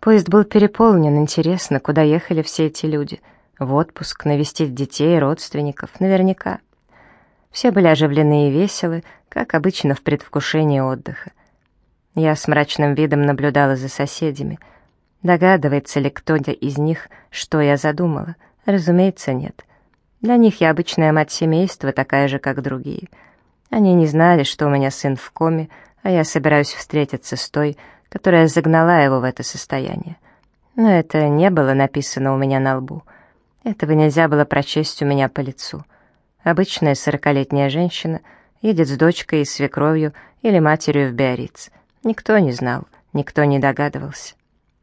Поезд был переполнен, интересно, куда ехали все эти люди. В отпуск, навестить детей, родственников, наверняка. Все были оживлены и веселы, как обычно в предвкушении отдыха. Я с мрачным видом наблюдала за соседями. Догадывается ли кто-то из них, что я задумала? Разумеется, нет. Для них я обычная мать семейства, такая же, как другие. Они не знали, что у меня сын в коме, а я собираюсь встретиться с той, которая загнала его в это состояние. Но это не было написано у меня на лбу. Этого нельзя было прочесть у меня по лицу. Обычная 40-летняя женщина едет с дочкой и свекровью или матерью в Биарриц. Никто не знал, никто не догадывался.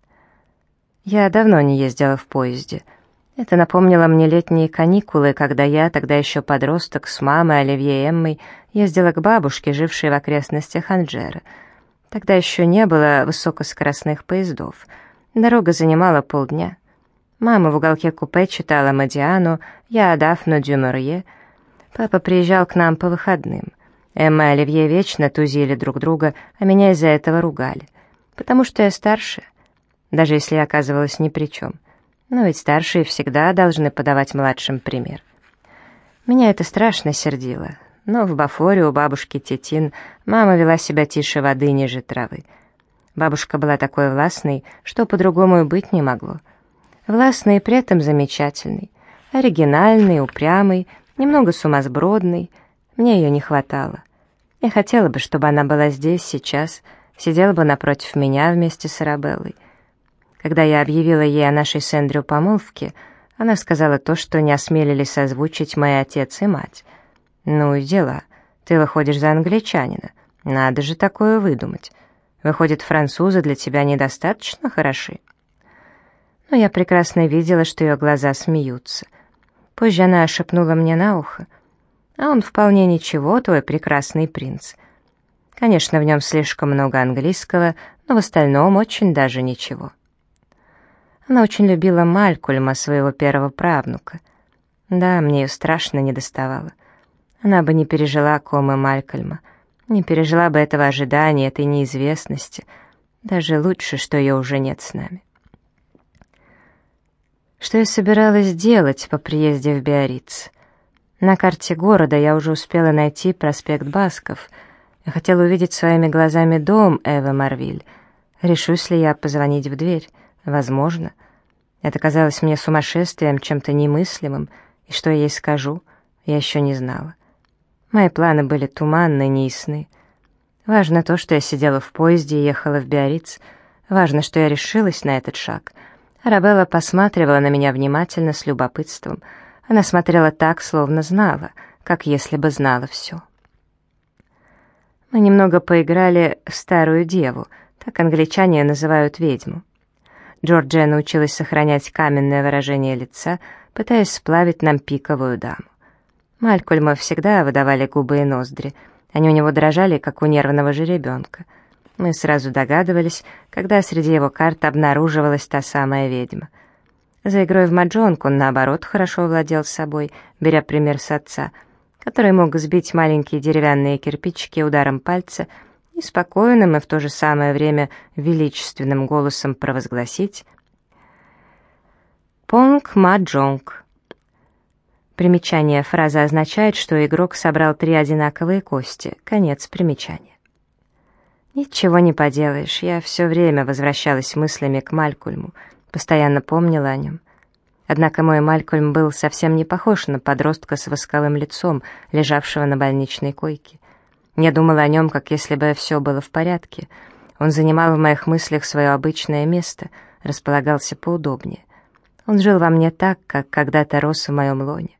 Я давно не ездила в поезде. Это напомнило мне летние каникулы, когда я, тогда еще подросток, с мамой, Оливье и Эммой, ездила к бабушке, жившей в окрестностях Анжера. Тогда еще не было высокоскоростных поездов. Дорога занимала полдня. Мама в уголке купе читала Модиану, я Дафну дю Морье. Папа приезжал к нам по выходным. Эмма и Оливье вечно тузили друг друга, а меня из-за этого ругали. Потому что я старше, даже если я оказывалась ни при чем. Но ведь старшие всегда должны подавать младшим пример. Меня это страшно сердило. Но в Бафоре у бабушки Тетин мама вела себя тише воды, ниже травы. Бабушка была такой властной, что по-другому и быть не могло. Властный и при этом замечательный, оригинальный, упрямый, немного сумасбродный. Мне ее не хватало. Я хотела бы, чтобы она была здесь, сейчас, сидела бы напротив меня вместе с Арабеллой. Когда я объявила ей о нашей с Эндрю помолвке, она сказала то, что не осмелились озвучить мои отец и мать. «Ну и дела. Ты выходишь за англичанина. Надо же такое выдумать. Выходит, французы для тебя недостаточно хороши?» Но я прекрасно видела, что ее глаза смеются. Позже она шепнула мне на ухо: «А он вполне ничего, твой прекрасный принц. Конечно, в нем слишком много английского, но в остальном очень даже ничего». Она очень любила Малькольма, своего первого правнука. Да, мне ее страшно недоставало. Она бы не пережила комы Малькольма, не пережила бы этого ожидания, этой неизвестности. Даже лучше, что ее уже нет с нами. Что я собиралась делать по приезде в Биарриц? На карте города я уже успела найти проспект Басков. Я хотела увидеть своими глазами дом Эвы Марвиль. Решусь ли я позвонить в дверь? Возможно. Это казалось мне сумасшествием, чем-то немыслимым, и что я ей скажу, я еще не знала. Мои планы были туманны, неясны. Важно то, что я сидела в поезде и ехала в Биарриц. Важно, что я решилась на этот шаг. Арабелла посматривала на меня внимательно, с любопытством. Она смотрела так, словно знала, как если бы знала все. Мы немного поиграли в старую деву, так англичане называют ведьму. Джорджия научилась сохранять каменное выражение лица, пытаясь сплавить нам пиковую даму. Малькольма всегда выдавали губы и ноздри. Они у него дрожали, как у нервного жеребенка. Мы сразу догадывались, когда среди его карт обнаруживалась та самая ведьма. За игрой в маджонг он, наоборот, хорошо владел собой, беря пример с отца, который мог сбить маленькие деревянные кирпичики ударом пальца и спокойным и в то же самое время величественным голосом провозгласить «Понг маджонг». Примечание: фраза означает, что игрок собрал 3 одинаковые кости. Конец примечания. Ничего не поделаешь, я все время возвращалась мыслями к Малькольму, постоянно помнила о нем. Однако мой Малькольм был совсем не похож на подростка с восковым лицом, лежавшего на больничной койке. Я думала о нем, как если бы все было в порядке. Он занимал в моих мыслях свое обычное место, располагался поудобнее. Он жил во мне так, как когда-то рос в моем лоне.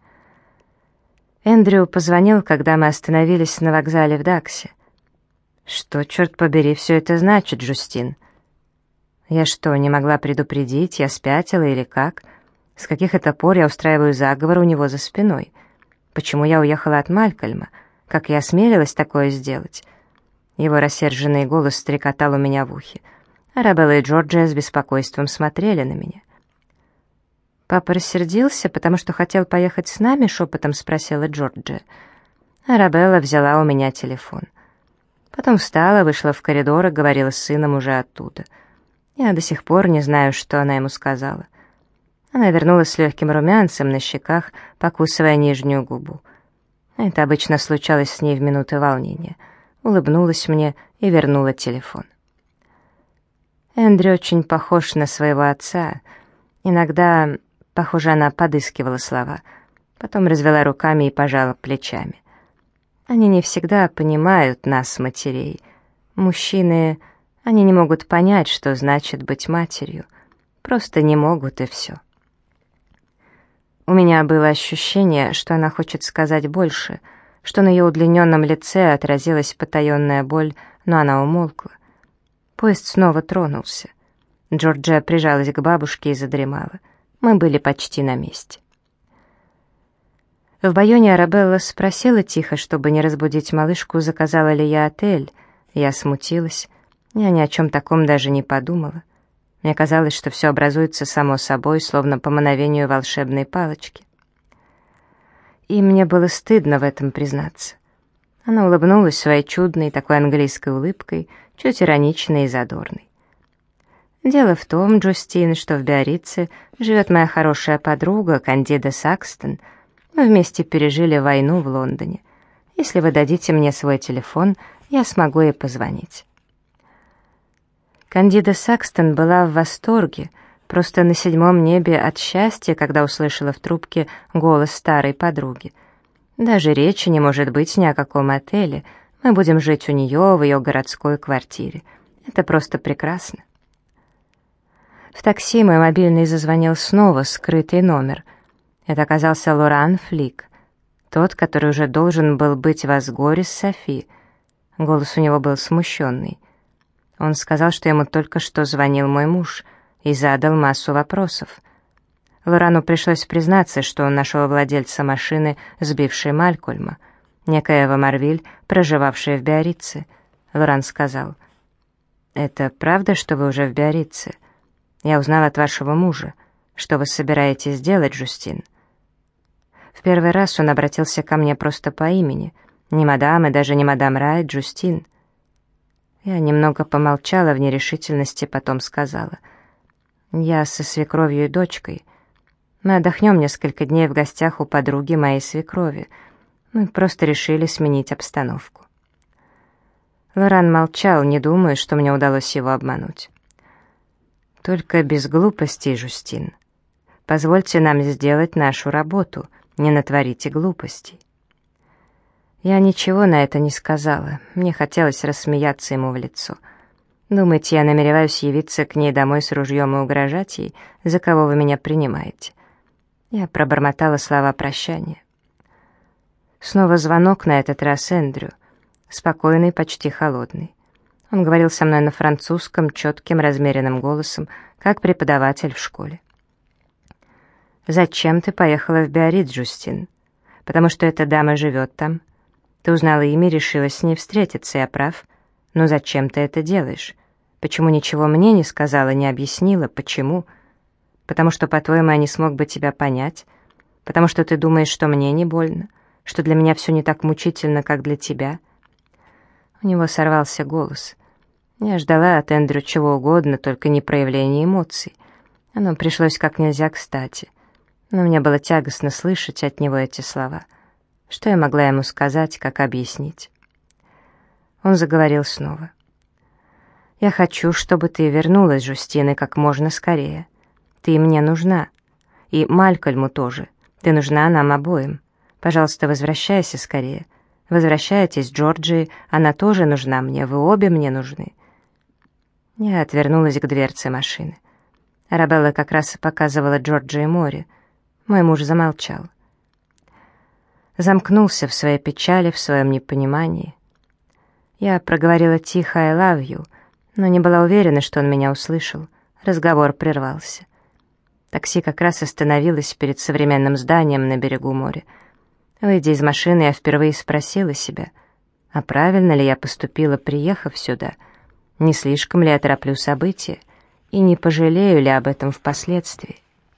Эндрю позвонил, когда мы остановились на вокзале в Даксе. «Что, черт побери, все это значит, Джустин?» «Я что, не могла предупредить? Я спятила или как? С каких это пор я устраиваю заговор у него за спиной? Почему я уехала от Малькольма? Как я осмелилась такое сделать?» Его рассерженный голос стрекотал у меня в ухе. Арабелла и Джорджия с беспокойством смотрели на меня. «Папа рассердился, потому что хотел поехать с нами?» — шепотом спросила Джорджия. Арабелла взяла у меня телефон. Потом встала, вышла в коридор и говорила с сыном уже оттуда. Я до сих пор не знаю, что она ему сказала. Она вернулась с легким румянцем на щеках, покусывая нижнюю губу. Это обычно случалось с ней в минуты волнения. Улыбнулась мне и вернула телефон. Эндрю очень похож на своего отца. Иногда, похоже, она подыскивала слова. Потом развела руками и пожала плечами. Они не всегда понимают нас, матерей. Мужчины, они не могут понять, что значит быть матерью. Просто не могут, и все. У меня было ощущение, что она хочет сказать больше, что на ее удлиненном лице отразилась потаенная боль, но она умолкла. Поезд снова тронулся. Джорджия прижалась к бабушке и задремала. Мы были почти на месте. В Байоне Арабелла спросила тихо, чтобы не разбудить малышку, заказала ли я отель. Я смутилась. Я ни о чем таком даже не подумала. Мне казалось, что все образуется само собой, словно по мановению волшебной палочки. И мне было стыдно в этом признаться. Она улыбнулась своей чудной, такой английской улыбкой, чуть ироничной и задорной. «Дело в том, Джустин, что в Биаррице живет моя хорошая подруга Кандида Сакстон. Мы вместе пережили войну в Лондоне. Если вы дадите мне свой телефон, я смогу ей позвонить». Кандида Сакстон была в восторге, просто на 7 небе от счастья, когда услышала в трубке голос старой подруги. Даже речи не может быть ни о каком отеле. Мы будем жить у нее, в ее городской квартире. Это просто прекрасно. В такси мой мобильный зазвонил снова, скрытый номер. Это оказался Лоран Флик, тот, который уже должен был быть в Асгоре с Софи. Голос у него был смущенный. Он сказал, что ему только что звонил мой муж и задал массу вопросов. Лорану пришлось признаться, что он нашел владельца машины, сбившей Малькольма, некоего Марвиль, проживавшая в Биаррице. Лоран сказал: «Это правда, что вы уже в Биаррице? Я узнал от вашего мужа. Что вы собираетесь делать, Джустин?» В первый раз он обратился ко мне просто по имени. Не мадам и даже не мадам Райт, Джустин. Я немного помолчала в нерешительности, потом сказала: «Я со свекровью и дочкой. Мы отдохнем несколько дней в гостях у подруги моей свекрови. Мы просто решили сменить обстановку». Лоран молчал, не думая, что мне удалось его обмануть. «Только без глупостей, Жустин. Позвольте нам сделать нашу работу, не натворите глупостей». Я ничего на это не сказала. Мне хотелось рассмеяться ему в лицо. «Думаете, я намереваюсь явиться к ней домой с ружьем и угрожать ей? За кого вы меня принимаете?» Я пробормотала слова прощания. Снова звонок, на этот раз Эндрю. Спокойный, почти холодный. Он говорил со мной на французском, четким, размеренным голосом, как преподаватель в школе. «Зачем ты поехала в Биарриц, Джустин? Потому что эта дама живет там. Ты узнала имя и решила с ней встретиться, я прав. Но зачем ты это делаешь? Почему ничего мне не сказала, не объяснила? Почему? Потому что, по-твоему, я не смог бы тебя понять? Потому что ты думаешь, что мне не больно? Что для меня все не так мучительно, как для тебя?» У него сорвался голос. Я ждала от Эндрю чего угодно, только не проявления эмоций. Оно пришлось как нельзя кстати. Но мне было тягостно слышать от него эти слова. Что я могла ему сказать, как объяснить? Он заговорил снова. «Я хочу, чтобы ты вернулась, Жустина, как можно скорее. Ты мне нужна. И Малькольму тоже. Ты нужна нам обоим. Пожалуйста, возвращайся скорее. Возвращайтесь, Джорджии, она тоже нужна мне, вы обе мне нужны». Я отвернулась к дверце машины. Арабелла как раз показывала Джорджии море. Мой муж замолчал. Замкнулся в своей печали, в своем непонимании. Я проговорила тихо «I love you», но не была уверена, что он меня услышал. Разговор прервался. Такси как раз остановилось перед современным зданием на берегу моря. Выйдя из машины, я впервые спросила себя, а правильно ли я поступила, приехав сюда? Не слишком ли я тороплю события? И не пожалею ли об этом впоследствии?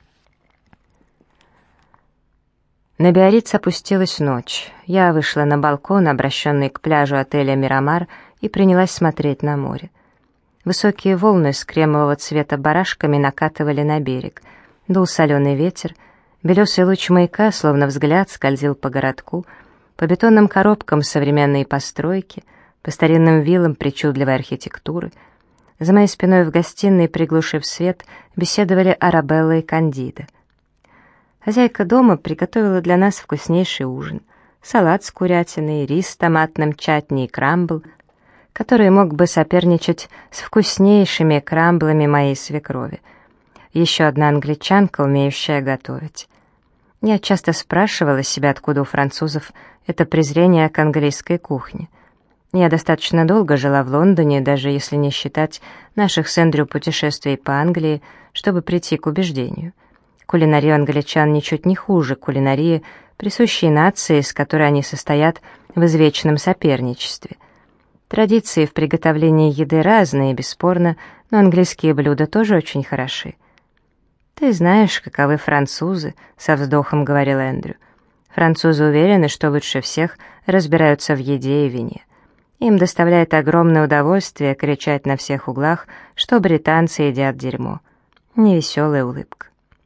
На Биарриц опустилась ночь. Я вышла на балкон, обращенный к пляжу отеля «Мирамар», и принялась смотреть на море. Высокие волны с кремового цвета барашками накатывали на берег. Дул соленый ветер, белесый луч маяка, словно взгляд, скользил по городку, по бетонным коробкам современной постройки, по старинным виллам причудливой архитектуры. За моей спиной в гостиной, приглушив свет, беседовали Арабелла и Кандида. Хозяйка дома приготовила для нас вкуснейший ужин. Салат с курятиной, рис с томатным чатни и крамбл, который мог бы соперничать с вкуснейшими крамблами моей свекрови. Еще одна англичанка, умеющая готовить. Я часто спрашивала себя, откуда у французов это презрение к английской кухне. Я достаточно долго жила в Лондоне, даже если не считать наших с Эндрю путешествий по Англии, чтобы прийти к убеждению. Кулинария англичан ничуть не хуже кулинарии, присущей нации, с которой они состоят в извечном соперничестве. Традиции в приготовлении еды разные, бесспорно, но английские блюда тоже очень хороши. «Ты знаешь, каковы французы», — со вздохом говорил Эндрю. «Французы уверены, что лучше всех разбираются в еде и вине. Им доставляет огромное удовольствие кричать на всех углах, что британцы едят дерьмо». Невеселая улыбка.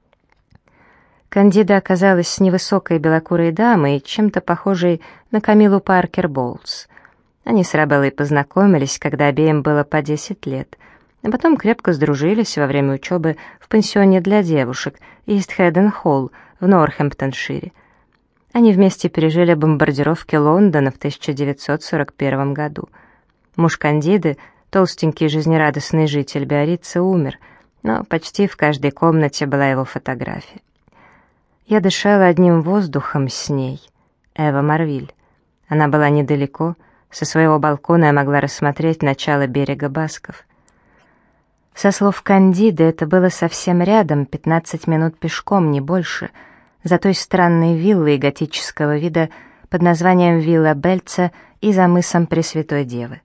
Кандида оказалась невысокой белокурой дамой, чем-то похожей на Камилу Паркер Боулс. Они с Арабеллой познакомились, когда обеим было по 10 лет, а потом крепко сдружились во время учебы в пансионе для девушек Ист-Хэдден-Холл в Нортхэмптоншире. Они вместе пережили бомбардировки Лондона в 1941 году. Муж Кандиды, толстенький жизнерадостный житель Биаррица, умер, но почти в каждой комнате была его фотография. Я дышала одним воздухом с ней, Эва Марвиль. Она была недалеко, со своего балкона я могла рассмотреть начало берега Басков. Со слов Кандиды, это было совсем рядом, 15 минут пешком, не больше, за той странной виллой готического вида под названием Вилла Бельца и за мысом Пресвятой Девы.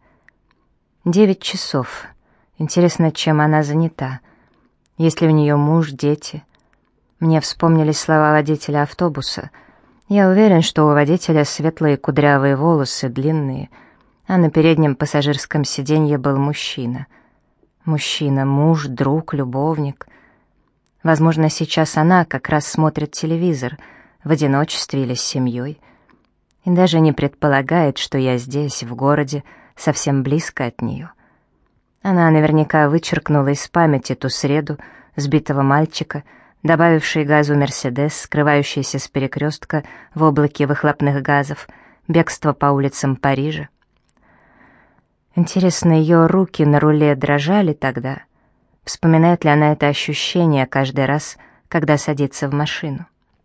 9 часов. Интересно, чем она занята? Есть ли у нее муж, дети? Мне вспомнились слова водителя автобуса. Я уверен, что у водителя светлые кудрявые волосы, длинные, а на переднем пассажирском сиденье был мужчина. Мужчина, муж, друг, любовник. Возможно, сейчас она как раз смотрит телевизор, в одиночестве или с семьей, и даже не предполагает, что я здесь, в городе, совсем близко от нее. Она наверняка вычеркнула из памяти ту среду, сбитого мальчика, добавивший газу «Мерседес», скрывающийся с перекрестка в облаке выхлопных газов, бегство по улицам Парижа. Интересно, ее руки на руле дрожали тогда? Вспоминает ли она это ощущение каждый раз, когда садится в машину?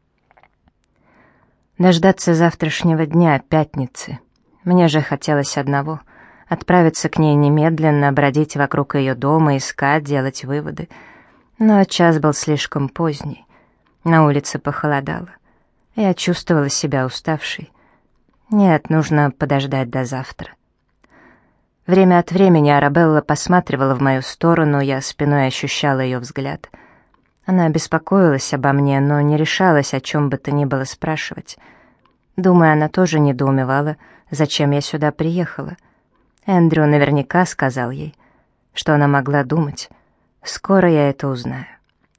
Дождаться завтрашнего дня, пятницы. Мне же хотелось одного — отправиться к ней немедленно, бродить вокруг ее дома, искать, делать выводы. Но час был слишком поздний. На улице похолодало. Я чувствовала себя уставшей. Нет, нужно подождать до завтра. Время от времени Арабелла посматривала в мою сторону, я спиной ощущала ее взгляд. Она беспокоилась обо мне, но не решалась о чем бы то ни было спрашивать. Думаю, она тоже недоумевала, зачем я сюда приехала. Эндрю наверняка сказал ей, что она могла думать. Скоро я это узнаю.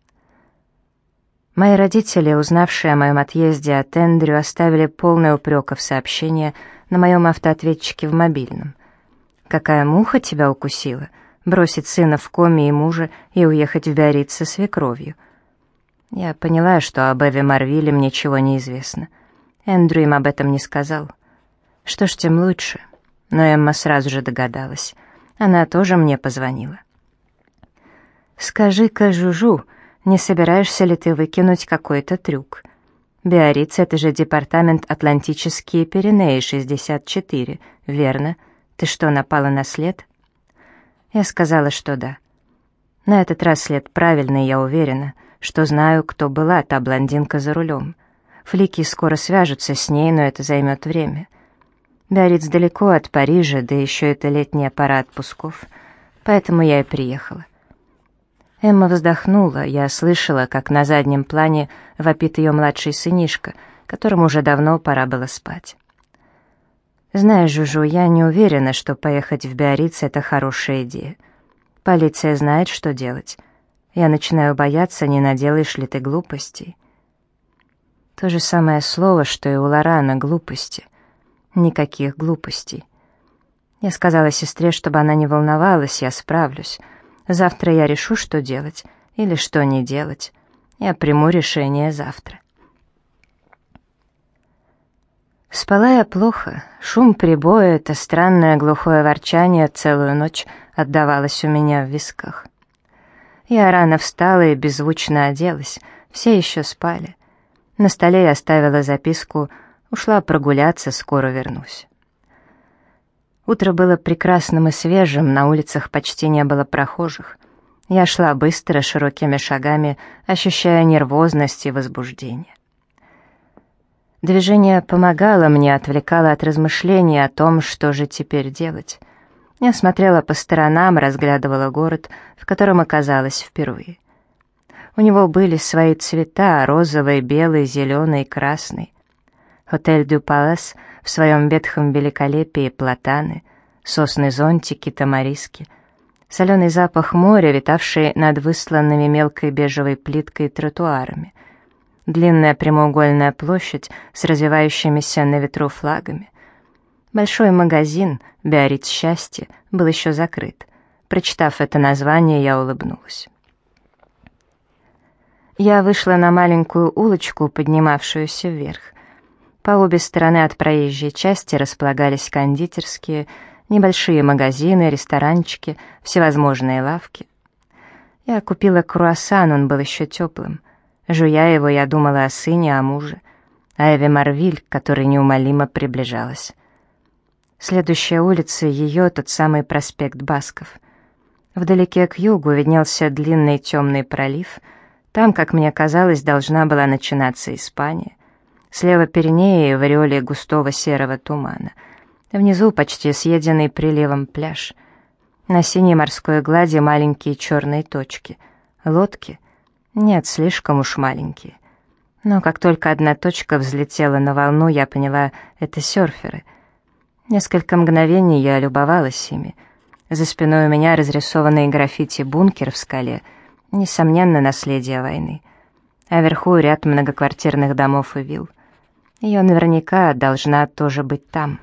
Мои родители, узнавшие о моем отъезде от Эндрю, оставили полное упреков сообщение на моем автоответчике в мобильном. «Какая муха тебя укусила? Бросить сына в коме и мужа и уехать в Биарриц со свекровью». Я поняла, что об Эве Марвиле мне ничего не известно. Эндрю им об этом не сказал. Что ж, тем лучше. Но Эмма сразу же догадалась. Она тоже мне позвонила. «Скажи-ка, Жужу, не собираешься ли ты выкинуть какой-то трюк? Биарриц — это же департамент Атлантические Пиренеи, 64, верно? Ты что, напала на след?» Я сказала, что да. На этот раз след правильный, я уверена, что знаю, кто была та блондинка за рулем. Флики скоро свяжутся с ней, но это займет время. Биарриц далеко от Парижа, да еще это летняя пора отпусков, поэтому я и приехала. Эмма вздохнула, я слышала, как на заднем плане вопит ее младший сынишка, которому уже давно пора было спать. «Знаешь, Жужу, я не уверена, что поехать в Биарриц — это хорошая идея. Полиция знает, что делать. Я начинаю бояться, не наделаешь ли ты глупостей. То же самое слово, что и у Лорана — глупости. Никаких глупостей. Я сказала сестре, чтобы она не волновалась, я справлюсь. Завтра я решу, что делать или что не делать. Я приму решение завтра. Спала я плохо. Шум прибоя, это странное глухое ворчание целую ночь отдавалось у меня в висках. Я рано встала и беззвучно оделась. Все еще спали. На столе я оставила записку: ушла прогуляться, скоро вернусь. Утро было прекрасным и свежим, на улицах почти не было прохожих. Я шла быстро, широкими шагами, ощущая нервозность и возбуждение. Движение помогало мне, отвлекало от размышлений о том, что же теперь делать. Я смотрела по сторонам, разглядывала город, в котором оказалась впервые. У него были свои цвета: розовый, белый, зеленый, красный. Отель Дю Палас в своем ветхом великолепии, платаны, сосны-зонтики, тамариски, соленый запах моря, витавший над высланными мелкой бежевой плиткой тротуарами, длинная прямоугольная площадь с развивающимися на ветру флагами. Большой магазин «Биарриц счастья» был еще закрыт. Прочитав это название, я улыбнулась. Я вышла на маленькую улочку, поднимавшуюся вверх. По обе стороны от проезжей части располагались кондитерские, небольшие магазины, ресторанчики, всевозможные лавки. Я купила круассан, он был еще теплым. Жуя его, я думала о сыне, о муже, о Эве Марвиль, которая неумолимо приближалась. Следующая улица — ее, тот самый проспект Басков. Вдалеке к югу виднелся длинный темный пролив. Там, как мне казалось, должна была начинаться Испания. Слева Пиренеи в ореоле густого серого тумана. Внизу почти съеденный приливом пляж. На синей морской глади маленькие черные точки. Лодки? Нет, слишком уж маленькие. Но как только одна точка взлетела на волну, я поняла — это серферы. Несколько мгновений я любовалась ими. За спиной у меня разрисованный граффити бункер в скале, несомненно, наследие войны. А вверху ряд многоквартирных домов и вилл. Ее наверняка должна тоже быть там.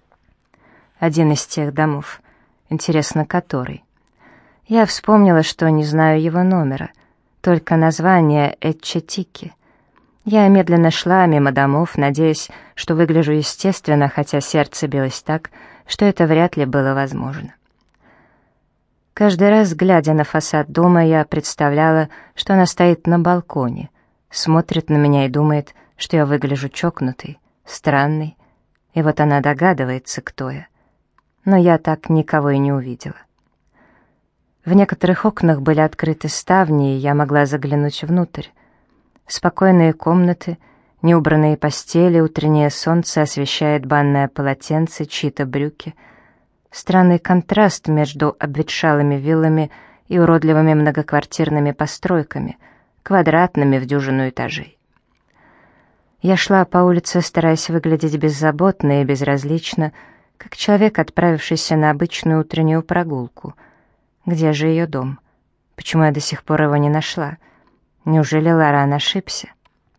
Один из тех домов. Интересно, который? Я вспомнила, что не знаю его номера, только название Эчетики. Я медленно шла мимо домов, надеясь, что выгляжу естественно, хотя сердце билось так, что это вряд ли было возможно. Каждый раз, глядя на фасад дома, я представляла, что она стоит на балконе, смотрит на меня и думает, что я выгляжу чокнутой, странной, и вот она догадывается, кто я. Но я так никого и не увидела. В некоторых окнах были открыты ставни, и я могла заглянуть внутрь. Спокойные комнаты, неубранные постели, утреннее солнце освещает банное полотенце, чьи-то брюки. Странный контраст между обветшалыми виллами и уродливыми многоквартирными постройками, квадратными в дюжину этажей. Я шла по улице, стараясь выглядеть беззаботно и безразлично, как человек, отправившийся на обычную утреннюю прогулку. Где же ее дом? Почему я до сих пор его не нашла? Неужели Лоран ошибся?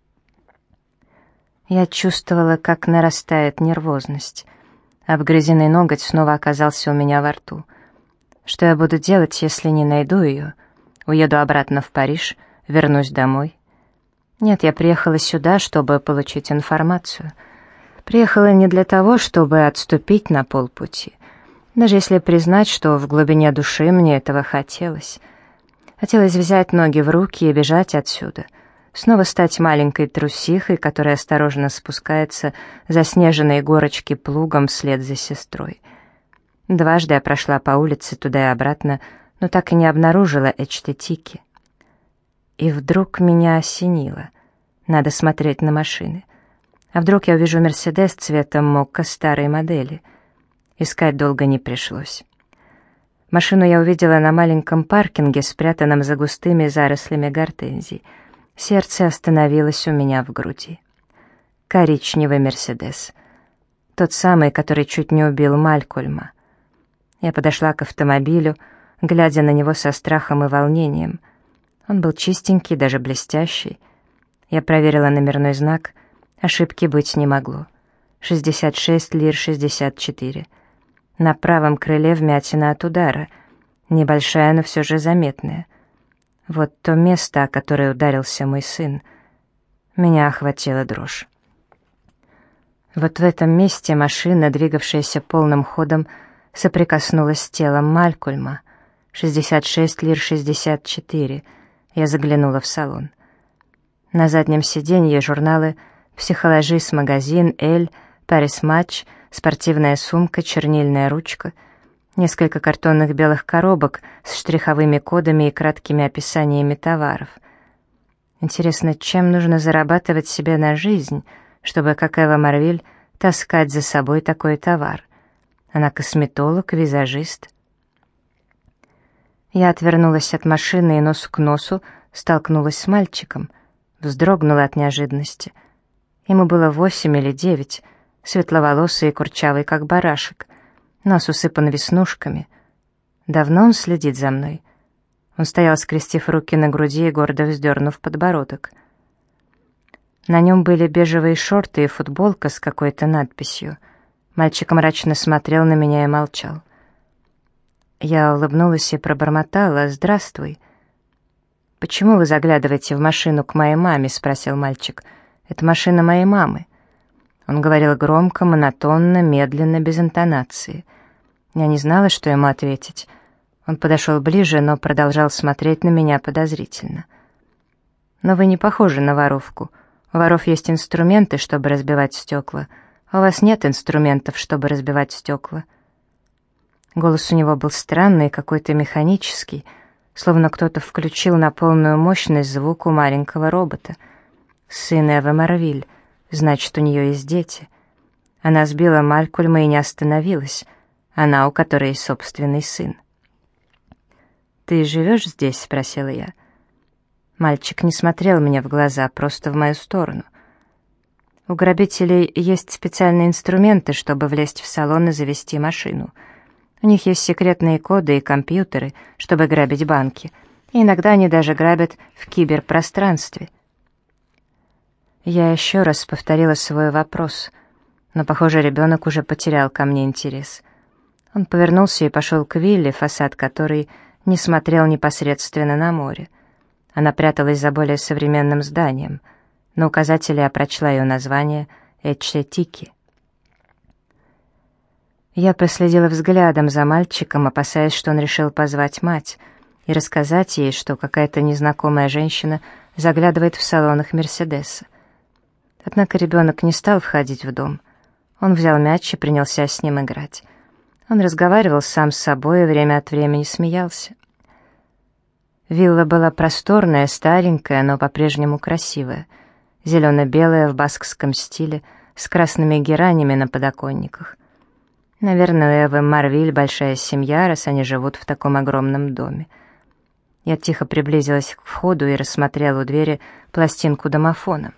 Я чувствовала, как нарастает нервозность. Обгрызенный ноготь снова оказался у меня во рту. Что я буду делать, если не найду ее? Уеду обратно в Париж, вернусь домой? Нет, я приехала сюда, чтобы получить информацию. Приехала не для того, чтобы отступить на полпути. Даже если признать, что в глубине души мне этого хотелось. Хотелось взять ноги в руки и бежать отсюда. Снова стать маленькой трусихой, которая осторожно спускается за снежной горочки плугом вслед за сестрой. Дважды я прошла по улице туда и обратно, но так и не обнаружила Эчтетики. И вдруг меня осенило. Надо смотреть на машины. А вдруг я увижу Мерседес цвета мокко старой модели? Искать долго не пришлось. Машину я увидела на маленьком паркинге, спрятанном за густыми зарослями гортензий. Сердце остановилось у меня в груди. Коричневый Мерседес. Тот самый, который чуть не убил Малькольма. Я подошла к автомобилю, глядя на него со страхом и волнением. Он был чистенький, даже блестящий. Я проверила номерной знак, ошибки быть не могло. 66 лир 64. На правом крыле вмятина от удара, небольшая, но все же заметная. Вот то место, о которое ударился мой сын. Меня охватила дрожь. Вот в этом месте машина, двигавшаяся полным ходом, соприкоснулась с телом Малькольма. 66 лир 64. Я заглянула в салон. На заднем сиденье журналы «Психологист», магазин, «Эль», «Парис Матч», спортивная сумка, чернильная ручка, несколько картонных белых коробок с штриховыми кодами и краткими описаниями товаров. Интересно, чем нужно зарабатывать себе на жизнь, чтобы, как Эва Марвиль, таскать за собой такой товар? Она косметолог, визажист. Я отвернулась от машины и нос к носу столкнулась с мальчиком, вздрогнула от неожиданности. Ему было 8 или 9, светловолосый и курчавый, как барашек, нос усыпан веснушками. Давно он следит за мной. Он стоял, скрестив руки на груди и гордо вздернув подбородок. На нем были бежевые шорты и футболка с какой-то надписью. Мальчик мрачно смотрел на меня и молчал. Я улыбнулась и пробормотала: «Здравствуй». «Почему вы заглядываете в машину к моей маме?» — спросил мальчик. «Это машина моей мамы». Он говорил громко, монотонно, медленно, без интонации. Я не знала, что ему ответить. Он подошел ближе, но продолжал смотреть на меня подозрительно. «Но вы не похожи на воровку. У воров есть инструменты, чтобы разбивать стекла, а у вас нет инструментов, чтобы разбивать стекла». Голос у него был странный, какой-то механический, словно кто-то включил на полную мощность звук у маленького робота. «Сын Эвы Марвиль, значит, у нее есть дети». Она сбила Малькольма и не остановилась. Она, у которой есть собственный сын. «Ты живешь здесь?» — спросила я. Мальчик не смотрел мне в глаза, просто в мою сторону. «У грабителей есть специальные инструменты, чтобы влезть в салон и завести машину. У них есть секретные коды и компьютеры, чтобы грабить банки. И иногда они даже грабят в киберпространстве». Я еще раз повторила свой вопрос, но, похоже, ребенок уже потерял ко мне интерес. Он повернулся и пошел к вилле, фасад которой не смотрел непосредственно на море. Она пряталась за более современным зданием. На указателе я прочла ее название «Эчетики». Я проследила взглядом за мальчиком, опасаясь, что он решил позвать мать и рассказать ей, что какая-то незнакомая женщина заглядывает в салон их «Мерседеса». Однако ребенок не стал входить в дом. Он взял мяч и принялся с ним играть. Он разговаривал сам с собой и время от времени смеялся. Вилла была просторная, старенькая, но по-прежнему красивая, зелено-белая в баскском стиле, с красными геранями на подоконниках. Наверное, у Эвы Марвиль большая семья, раз они живут в таком огромном доме. Я тихо приблизилась к входу и рассмотрела у двери пластинку домофона.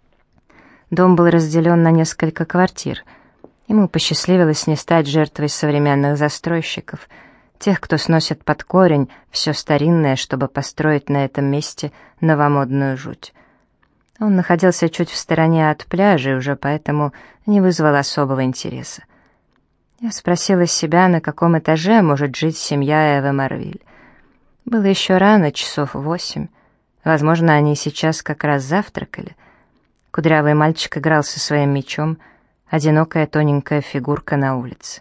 Дом был разделен на несколько квартир. Ему посчастливилось не стать жертвой современных застройщиков, тех, кто сносит под корень все старинное, чтобы построить на этом месте новомодную жуть. Он находился чуть в стороне от пляжа и уже поэтому не вызвал особого интереса. Я спросила себя, на каком этаже может жить семья Эвы Марвиль. Было еще рано, часов 8. Возможно, они сейчас как раз завтракали. Кудрявый мальчик играл со своим мячом, одинокая тоненькая фигурка на улице.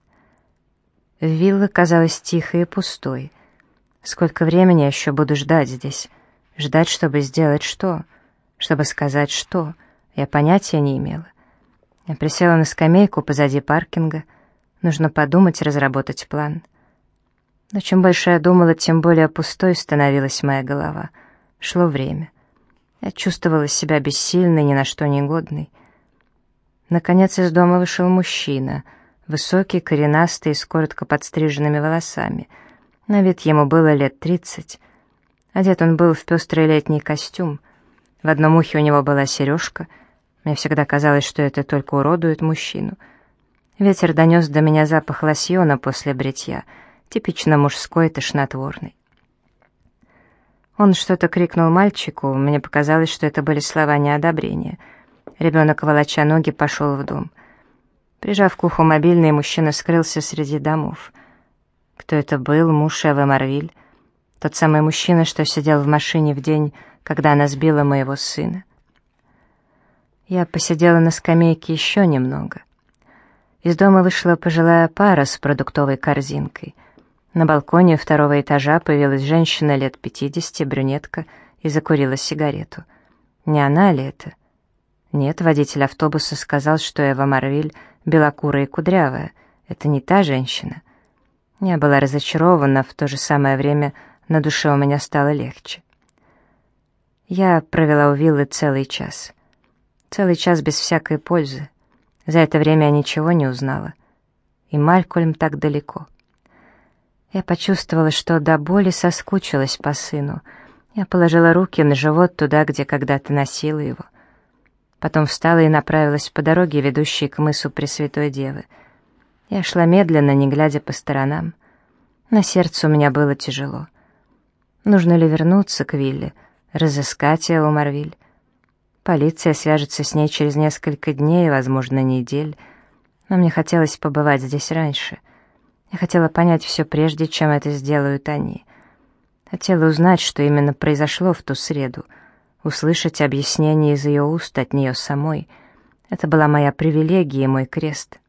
Вилла казалась тихой и пустой. Сколько времени я еще буду ждать здесь? Ждать, чтобы сделать что? Чтобы сказать что? Я понятия не имела. Я присела на скамейку позади паркинга. Нужно подумать, разработать план. Но чем больше я думала, тем более пустой становилась моя голова. Шло время. Я чувствовала себя бессильной, ни на что не годной. Наконец из дома вышел мужчина, высокий, коренастый, с коротко подстриженными волосами. На вид ему было лет 30. Одет он был в пестрый летний костюм. В одном ухе у него была сережка. Мне всегда казалось, что это только уродует мужчину. Ветер донес до меня запах лосьона после бритья, типично мужской, тошнотворный. Он что-то крикнул мальчику, мне показалось, что это были слова неодобрения. Ребенок, волоча ноги, пошел в дом. Прижав к уху мобильный, мужчина скрылся среди домов. Кто это был? Муж Эвы Марвиль? Тот самый мужчина, что сидел в машине в день, когда она сбила моего сына. Я посидела на скамейке еще немного. Из дома вышла пожилая пара с продуктовой корзинкой. На балконе второго этажа появилась женщина лет 50, брюнетка, и закурила сигарету. Не она ли это? Нет, водитель автобуса сказал, что Эва Марвиль белокурая и кудрявая. Это не та женщина. Я была разочарована, в то же самое время на душе у меня стало легче. Я провела у виллы целый час. Целый час без всякой пользы. За это время я ничего не узнала. И Малькольм так далеко. Я почувствовала, что до боли соскучилась по сыну. Я положила руки на живот туда, где когда-то носила его. Потом встала и направилась по дороге, ведущей к мысу Пресвятой Девы. Я шла медленно, не глядя по сторонам. На сердце у меня было тяжело. Нужно ли вернуться к вилле, разыскать Эву Марвиль? Полиция свяжется с ней через несколько дней, возможно, недель. Но мне хотелось побывать здесь раньше. Я хотела понять все прежде, чем это сделают они. Хотела узнать, что именно произошло в ту среду, услышать объяснение из ее уст от нее самой. Это была моя привилегия и мой крест.